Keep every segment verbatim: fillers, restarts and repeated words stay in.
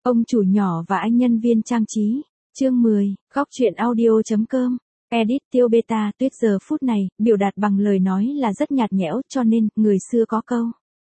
Ông chủ nhỏ và anh nhân viên trang trí. Chương mười, góc truyện audio chấm com. Edit Tiêu Beta Tuyết giờ phút này, biểu đạt bằng lời nói là rất nhạt nhẽo, cho nên, người xưa có câu.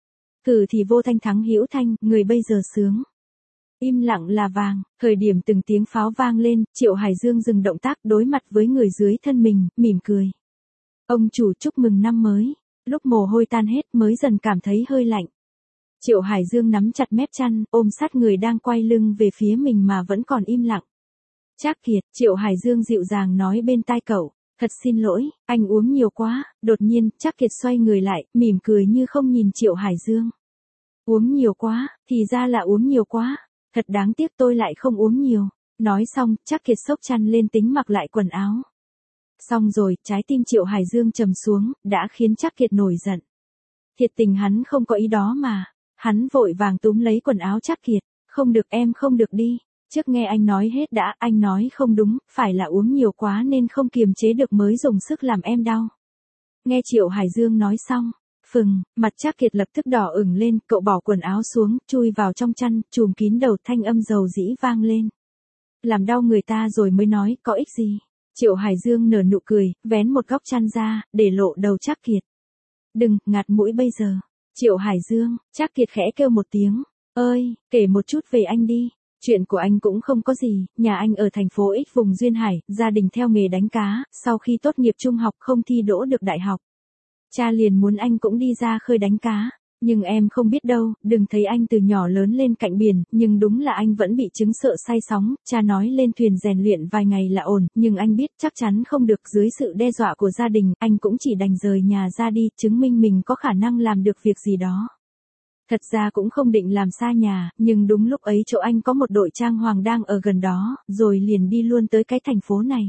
Cử thì vô thanh thắng hữu thanh, người bây giờ sướng. Im lặng là vàng, thời điểm từng tiếng pháo vang lên, Triệu Hải Dương dừng động tác đối mặt với người dưới thân mình, mỉm cười. Ông chủ chúc mừng năm mới, lúc mồ hôi tan hết mới dần cảm thấy hơi lạnh. Triệu Hải Dương nắm chặt mép chăn, ôm sát người đang quay lưng về phía mình mà vẫn còn im lặng. Trác Kiệt, Triệu Hải Dương dịu dàng nói bên tai cậu, thật xin lỗi, anh uống nhiều quá, đột nhiên, Trác Kiệt xoay người lại, mỉm cười như không nhìn Triệu Hải Dương. Uống nhiều quá, thì ra là uống nhiều quá, thật đáng tiếc tôi lại không uống nhiều. Nói xong, Trác Kiệt xốc chăn lên tính mặc lại quần áo. Xong rồi, trái tim Triệu Hải Dương trầm xuống, đã khiến Trác Kiệt nổi giận. Thiệt tình hắn không có ý đó mà. Hắn vội vàng túm lấy quần áo Trác Kiệt, không được em không được đi, trước nghe anh nói hết đã, anh nói không đúng, phải là uống nhiều quá nên không kiềm chế được mới dùng sức làm em đau. Nghe Triệu Hải Dương nói xong, phừng, mặt Trác Kiệt lập tức đỏ ửng lên, cậu bỏ quần áo xuống, chui vào trong chăn, trùm kín đầu, thanh âm dầu dĩ vang lên. Làm đau người ta rồi mới nói, có ích gì? Triệu Hải Dương nở nụ cười, vén một góc chăn ra, để lộ đầu Trác Kiệt. Đừng, ngạt mũi bây giờ. Triệu Hải Dương, Trác Kiệt khẽ kêu một tiếng, ơi, kể một chút về anh đi, chuyện của anh cũng không có gì, nhà anh ở thành phố X vùng Duyên Hải, gia đình theo nghề đánh cá, sau khi tốt nghiệp trung học không thi đỗ được đại học. Cha liền muốn anh cũng đi ra khơi đánh cá, nhưng em không biết đâu, đừng thấy anh từ nhỏ lớn lên cạnh biển, nhưng đúng là anh vẫn bị chứng sợ say sóng, cha nói lên thuyền rèn luyện vài ngày là ổn, nhưng anh biết chắc chắn không được, dưới sự đe dọa của gia đình, anh cũng chỉ đành rời nhà ra đi, chứng minh mình có khả năng làm được việc gì đó. Thật ra cũng không định làm xa nhà, nhưng đúng lúc ấy chỗ anh có một đội trang hoàng đang ở gần đó, rồi liền đi luôn tới cái thành phố này.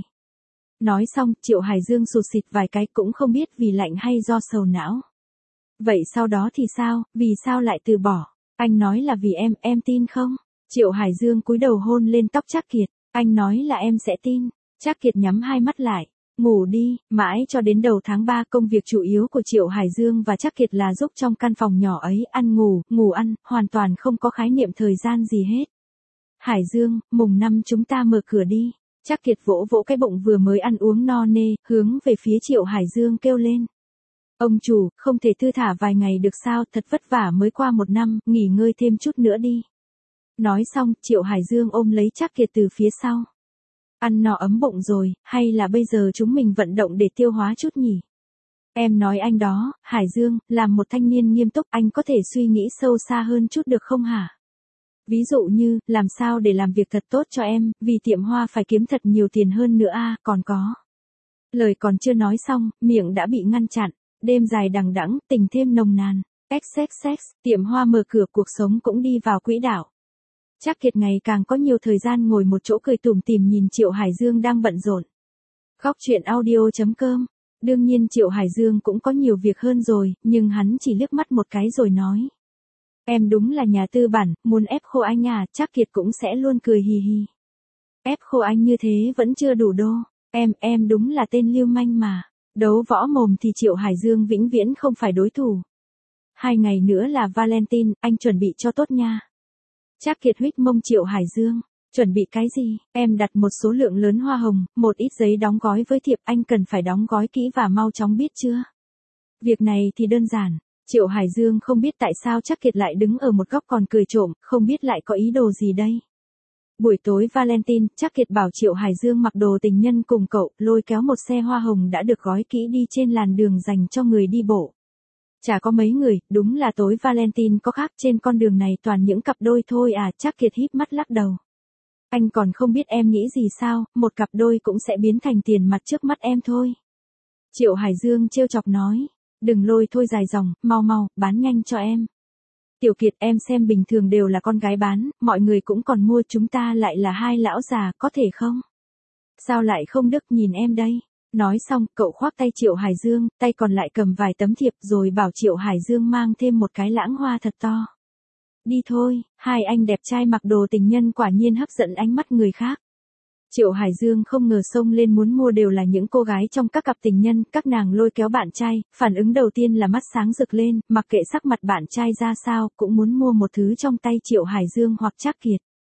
Nói xong, Triệu Hải Dương sụt sịt vài cái cũng không biết vì lạnh hay do sầu não. Vậy sau đó thì sao, vì sao lại từ bỏ? Anh nói là vì em, em tin không? Triệu Hải Dương cúi đầu hôn lên tóc Trác Kiệt, anh nói là em sẽ tin. Trác Kiệt nhắm hai mắt lại, ngủ đi, mãi cho đến đầu tháng ba công việc chủ yếu của Triệu Hải Dương và Trác Kiệt là giúp trong căn phòng nhỏ ấy ăn ngủ, ngủ ăn, hoàn toàn không có khái niệm thời gian gì hết. Hải Dương, mùng năm chúng ta mở cửa đi. Trác Kiệt vỗ vỗ cái bụng vừa mới ăn uống no nê, hướng về phía Triệu Hải Dương kêu lên. Ông chủ, không thể thư thả vài ngày được sao, thật vất vả mới qua một năm, nghỉ ngơi thêm chút nữa đi. Nói xong, Triệu Hải Dương ôm lấy Trác Kiệt từ phía sau. Ăn no ấm bụng rồi, hay là bây giờ chúng mình vận động để tiêu hóa chút nhỉ? Em nói anh đó, Hải Dương, làm một thanh niên nghiêm túc, anh có thể suy nghĩ sâu xa hơn chút được không hả? Ví dụ như, làm sao để làm việc thật tốt cho em, vì tiệm hoa phải kiếm thật nhiều tiền hơn nữa à, còn có. Lời còn chưa nói xong, miệng đã bị ngăn chặn. Đêm dài đằng đẵng, tình thêm nồng nàn. xxx, tiệm hoa mở cửa, cuộc sống cũng đi vào quỹ đạo. Trác Kiệt ngày càng có nhiều thời gian ngồi một chỗ cười tủm tỉm nhìn Triệu Hải Dương đang bận rộn. Góc truyện audio chấm com. Đương nhiên Triệu Hải Dương cũng có nhiều việc hơn rồi, nhưng hắn chỉ liếc mắt một cái rồi nói. Em đúng là nhà tư bản, muốn ép khô anh à, Trác Kiệt cũng sẽ luôn cười hì hì. Ép khô anh như thế vẫn chưa đủ đô. Em, em đúng là tên lưu manh mà. Đấu võ mồm thì Triệu Hải Dương vĩnh viễn không phải đối thủ. Hai ngày nữa là Valentine, anh chuẩn bị cho tốt nha. Trác Kiệt huých mông Triệu Hải Dương. Chuẩn bị cái gì? Em đặt một số lượng lớn hoa hồng, một ít giấy đóng gói với thiệp, anh cần phải đóng gói kỹ và mau chóng biết chưa? Việc này thì đơn giản. Triệu Hải Dương không biết tại sao Trác Kiệt lại đứng ở một góc còn cười trộm, không biết lại có ý đồ gì đây. Buổi tối Valentine, Trác Kiệt bảo Triệu Hải Dương mặc đồ tình nhân cùng cậu, lôi kéo một xe hoa hồng đã được gói kỹ đi trên làn đường dành cho người đi bộ. Chả có mấy người, đúng là tối Valentine có khác, trên con đường này toàn những cặp đôi thôi à, Trác Kiệt híp mắt lắc đầu. Anh còn không biết em nghĩ gì sao, một cặp đôi cũng sẽ biến thành tiền mặt trước mắt em thôi. Triệu Hải Dương trêu chọc nói, đừng lôi thôi dài dòng, mau mau, bán nhanh cho em. Tiểu Kiệt, em xem bình thường đều là con gái bán, mọi người cũng còn mua, chúng ta lại là hai lão già, có thể không? Sao lại không đức, nhìn em đây. Nói xong, cậu khoác tay Triệu Hải Dương, tay còn lại cầm vài tấm thiệp rồi bảo Triệu Hải Dương mang thêm một cái lãng hoa thật to. Đi thôi, hai anh đẹp trai mặc đồ tình nhân quả nhiên hấp dẫn ánh mắt người khác. Triệu Hải Dương không ngờ xông lên muốn mua đều là những cô gái trong các cặp tình nhân, các nàng lôi kéo bạn trai, phản ứng đầu tiên là mắt sáng rực lên, mặc kệ sắc mặt bạn trai ra sao, cũng muốn mua một thứ trong tay Triệu Hải Dương hoặc Trác Kiệt.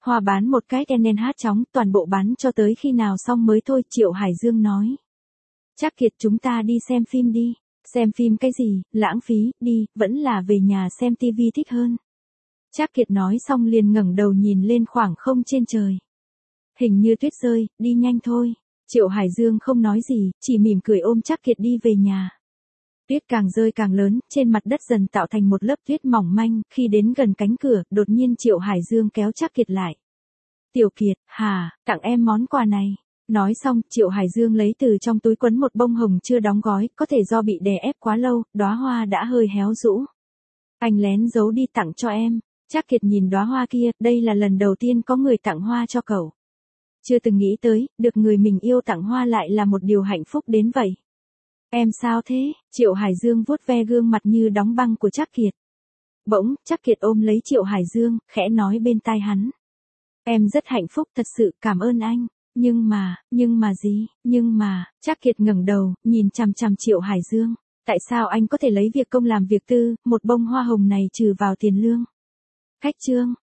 Hoa bán một cái nên hát chóng, toàn bộ bán cho tới khi nào xong mới thôi, Triệu Hải Dương nói. Trác Kiệt chúng ta đi xem phim đi. Xem phim cái gì, lãng phí, đi, vẫn là về nhà xem tivi thích hơn. Trác Kiệt nói xong liền ngẩng đầu nhìn lên khoảng không trên trời. Hình như tuyết rơi, đi nhanh thôi. Triệu Hải Dương không nói gì, chỉ mỉm cười ôm Trác Kiệt đi về nhà. Tuyết càng rơi càng lớn, trên mặt đất dần tạo thành một lớp tuyết mỏng manh, khi đến gần cánh cửa, đột nhiên Triệu Hải Dương kéo Trác Kiệt lại. Tiểu Kiệt, hà, tặng em món quà này. Nói xong, Triệu Hải Dương lấy từ trong túi quấn một bông hồng chưa đóng gói, có thể do bị đè ép quá lâu, đóa hoa đã hơi héo rũ. Anh lén giấu đi tặng cho em. Trác Kiệt nhìn đóa hoa kia, đây là lần đầu tiên có người tặng hoa cho cậu. Chưa từng nghĩ tới, được người mình yêu tặng hoa lại là một điều hạnh phúc đến vậy. Em sao thế? Triệu Hải Dương vuốt ve gương mặt như đóng băng của Trác Kiệt. Bỗng, Trác Kiệt ôm lấy Triệu Hải Dương, khẽ nói bên tai hắn. Em rất hạnh phúc, thật sự, cảm ơn anh. Nhưng mà, nhưng mà gì, nhưng mà, Trác Kiệt ngẩng đầu, nhìn chằm chằm Triệu Hải Dương. Tại sao anh có thể lấy việc công làm việc tư, một bông hoa hồng này trừ vào tiền lương? Khách trương,